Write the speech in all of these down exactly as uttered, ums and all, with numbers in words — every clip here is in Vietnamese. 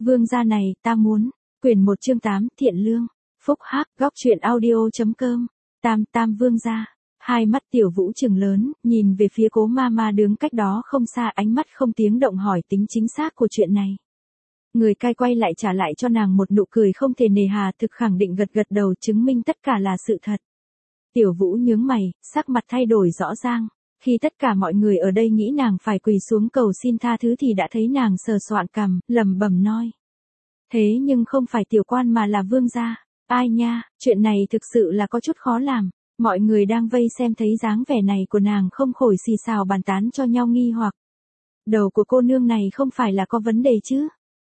Vương gia này, ta muốn. Quyển một chương tám, Thiện Lương. Phúc Hắc, góc truyện audio.com. Tam Tam Vương gia. Hai mắt Tiểu Vũ trừng lớn, nhìn về phía Cố Mama đứng cách đó không xa, ánh mắt không tiếng động hỏi tính chính xác của chuyện này. Người cai quay lại trả lại cho nàng một nụ cười không thể nề hà, thực khẳng định gật gật đầu, chứng minh tất cả là sự thật. Tiểu Vũ nhướng mày, sắc mặt thay đổi rõ ràng. Khi tất cả mọi người ở đây nghĩ nàng phải quỳ xuống cầu xin tha thứ thì đã thấy nàng sờ soạng cằm, lẩm bẩm nói. Thế nhưng không phải tiểu quan mà là vương gia. Ai nha, chuyện này thực sự là có chút khó làm. Mọi người đang vây xem thấy dáng vẻ này của nàng không khỏi xì xào bàn tán cho nhau nghi hoặc. Đầu của cô nương này không phải là có vấn đề chứ?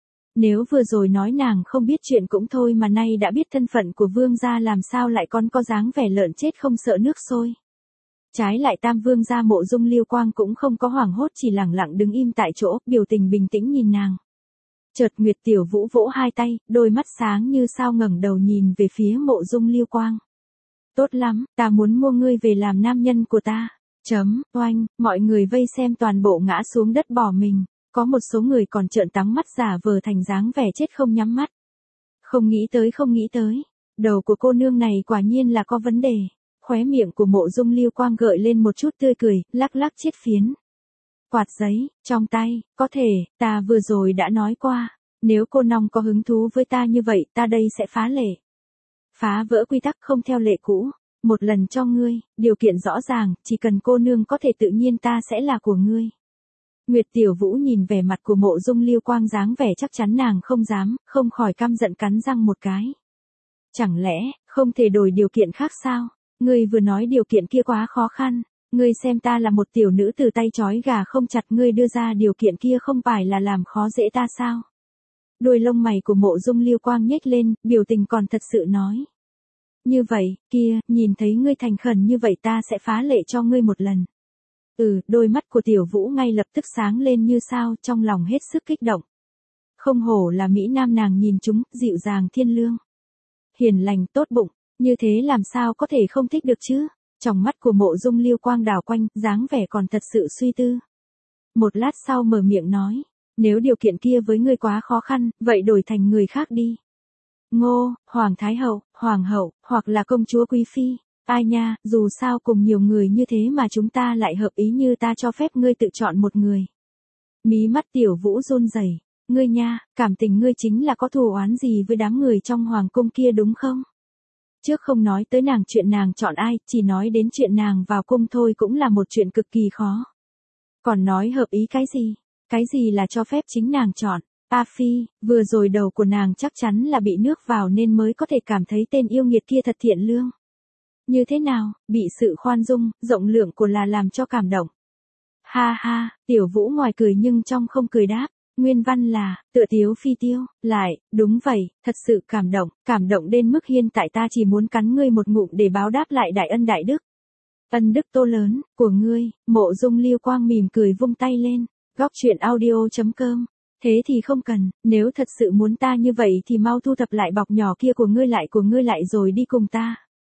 Nếu vừa rồi nói nàng không biết chuyện cũng thôi mà nay đã biết thân phận của vương gia, làm sao lại còn có dáng vẻ lợn chết không sợ nước sôi. Trái lại Tam Vương gia Mộ Dung Liêu Quang cũng không có hoảng hốt, chỉ lẳng lặng đứng im tại chỗ, biểu tình bình tĩnh nhìn nàng. Chợt Nguyệt Tiểu Vũ vỗ hai tay, đôi mắt sáng như sao ngẩng đầu nhìn về phía Mộ Dung Liêu Quang. Tốt lắm, ta muốn mua ngươi về làm nam nhân của ta. Chấm, oanh, mọi người vây xem toàn bộ ngã xuống đất bỏ mình. Có một số người còn trợn trắng mắt giả vờ thành dáng vẻ chết không nhắm mắt. Không nghĩ tới không nghĩ tới. Đầu của cô nương này quả nhiên là có vấn đề. Khóe miệng của Mộ Dung Liêu Quang gợi lên một chút tươi cười, lắc lắc chiếc phiến quạt giấy trong tay, có thể, ta vừa rồi đã nói qua, nếu cô nong có hứng thú với ta như vậy, ta đây sẽ phá lệ. Phá vỡ quy tắc không theo lệ cũ, một lần cho ngươi, điều kiện rõ ràng, chỉ cần cô nương có thể tự nhiên ta sẽ là của ngươi. Nguyệt Tiểu Vũ nhìn vẻ mặt của Mộ Dung Liêu Quang dáng vẻ chắc chắn nàng không dám, không khỏi căm giận cắn răng một cái. Chẳng lẽ, không thể đổi điều kiện khác sao? Ngươi vừa nói điều kiện kia quá khó khăn, ngươi xem ta là một tiểu nữ từ tay trói gà không chặt, ngươi đưa ra điều kiện kia không phải là làm khó dễ ta sao? Đôi lông mày của Mộ Dung Liêu Quang nhếch lên, biểu tình còn thật sự nói. Như vậy, kia, nhìn thấy ngươi thành khẩn như vậy ta sẽ phá lệ cho ngươi một lần. Ừ, đôi mắt của Tiểu Vũ ngay lập tức sáng lên như sao, trong lòng hết sức kích động. Không hổ là Mỹ Nam nàng nhìn chúng, dịu dàng thiên lương. Hiền lành tốt bụng. Như thế làm sao có thể không thích được chứ? Trong mắt của Mộ Dung Liêu Quang đảo quanh, dáng vẻ còn thật sự suy tư. Một lát sau mở miệng nói, nếu điều kiện kia với ngươi quá khó khăn, vậy đổi thành người khác đi. Ngô, Hoàng Thái Hậu, Hoàng Hậu, hoặc là công chúa Quý Phi. Ai nha, dù sao cùng nhiều người như thế mà chúng ta lại hợp ý, như ta cho phép ngươi tự chọn một người. Mí mắt Tiểu Vũ run rẩy, ngươi nha, cảm tình ngươi chính là có thù oán gì với đám người trong hoàng cung kia đúng không? Trước không nói tới nàng chuyện nàng chọn ai, chỉ nói đến chuyện nàng vào cung thôi cũng là một chuyện cực kỳ khó. Còn nói hợp ý cái gì? Cái gì là cho phép chính nàng chọn? A Phi, vừa rồi đầu của nàng chắc chắn là bị nước vào nên mới có thể cảm thấy tên yêu nghiệt kia thật thiện lương. Như thế nào, bị sự khoan dung, rộng lượng của là làm cho cảm động. Ha ha, Tiểu Vũ ngoài cười nhưng trong không cười đáp. Nguyên văn là, tựa tiếu phi tiêu, lại, đúng vậy, thật sự cảm động, cảm động đến mức hiện tại ta chỉ muốn cắn ngươi một ngụm để báo đáp lại đại ân đại đức. Ân đức to lớn, của ngươi. Mộ Dung Liêu Quang mỉm cười vung tay lên, góc truyện audio.com. Thế thì không cần, nếu thật sự muốn ta như vậy thì mau thu thập lại bọc nhỏ kia của ngươi lại của ngươi lại rồi đi cùng ta.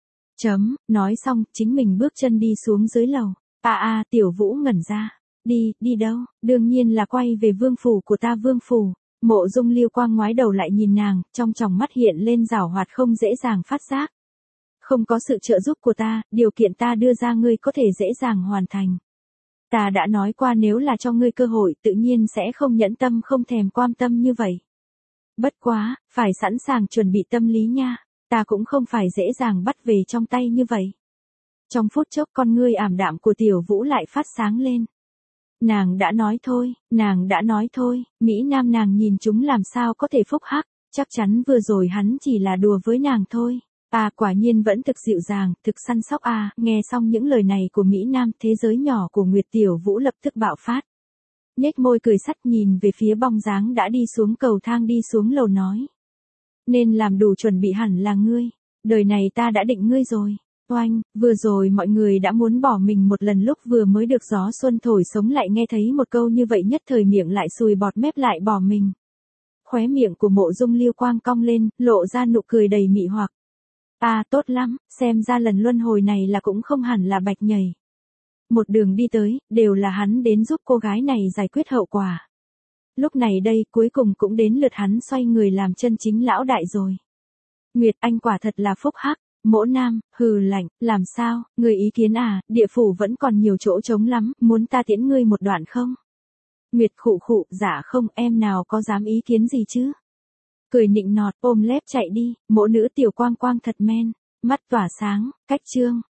Chấm, nói xong, chính mình bước chân đi xuống dưới lầu. À à, Tiểu Vũ ngẩn ra. Đi, đi đâu? Đương nhiên là quay về vương phủ của ta vương phủ. Mộ Dung Liêu Quang ngoái đầu lại nhìn nàng, trong tròng mắt hiện lên giảo hoạt không dễ dàng phát giác. Không có sự trợ giúp của ta, điều kiện ta đưa ra ngươi có thể dễ dàng hoàn thành. Ta đã nói qua nếu là cho ngươi cơ hội tự nhiên sẽ không nhẫn tâm không thèm quan tâm như vậy. Bất quá, phải sẵn sàng chuẩn bị tâm lý nha, ta cũng không phải dễ dàng bắt về trong tay như vậy. Trong phút chốc con ngươi ảm đạm của Tiểu Vũ lại phát sáng lên. Nàng đã nói thôi, nàng đã nói thôi, Mỹ Nam nàng nhìn chúng làm sao có thể phúc hắc, chắc chắn vừa rồi hắn chỉ là đùa với nàng thôi. À quả nhiên vẫn thực dịu dàng, thực săn sóc à, nghe xong những lời này của Mỹ Nam, thế giới nhỏ của Nguyệt Tiểu Vũ lập tức bạo phát. Nhếch môi cười sắt nhìn về phía bóng dáng đã đi xuống cầu thang đi xuống lầu nói. Nên làm đủ chuẩn bị hẳn là ngươi, đời này ta đã định ngươi rồi. Oanh, vừa rồi mọi người đã muốn bỏ mình một lần lúc vừa mới được gió xuân thổi sống lại nghe thấy một câu như vậy nhất thời miệng lại sùi bọt mép lại bỏ mình. Khóe miệng của Mộ Dung Liêu Quang cong lên, lộ ra nụ cười đầy mị hoặc. À tốt lắm, xem ra lần luân hồi này là cũng không hẳn là bạch nhảy. Một đường đi tới, đều là hắn đến giúp cô gái này giải quyết hậu quả. Lúc này đây cuối cùng cũng đến lượt hắn xoay người làm chân chính lão đại rồi. Nguyệt anh quả thật là phúc hắc. Mỗ Nam, hừ lạnh, làm sao, người ý kiến à, địa phủ vẫn còn nhiều chỗ trống lắm, muốn ta tiễn ngươi một đoạn không? Nguyệt khụ khụ, dạ không, em nào có dám ý kiến gì chứ? Cười nịnh nọt, ôm lép chạy đi, mỗ nữ tiểu quang quang thật men, mắt tỏa sáng, cách trương.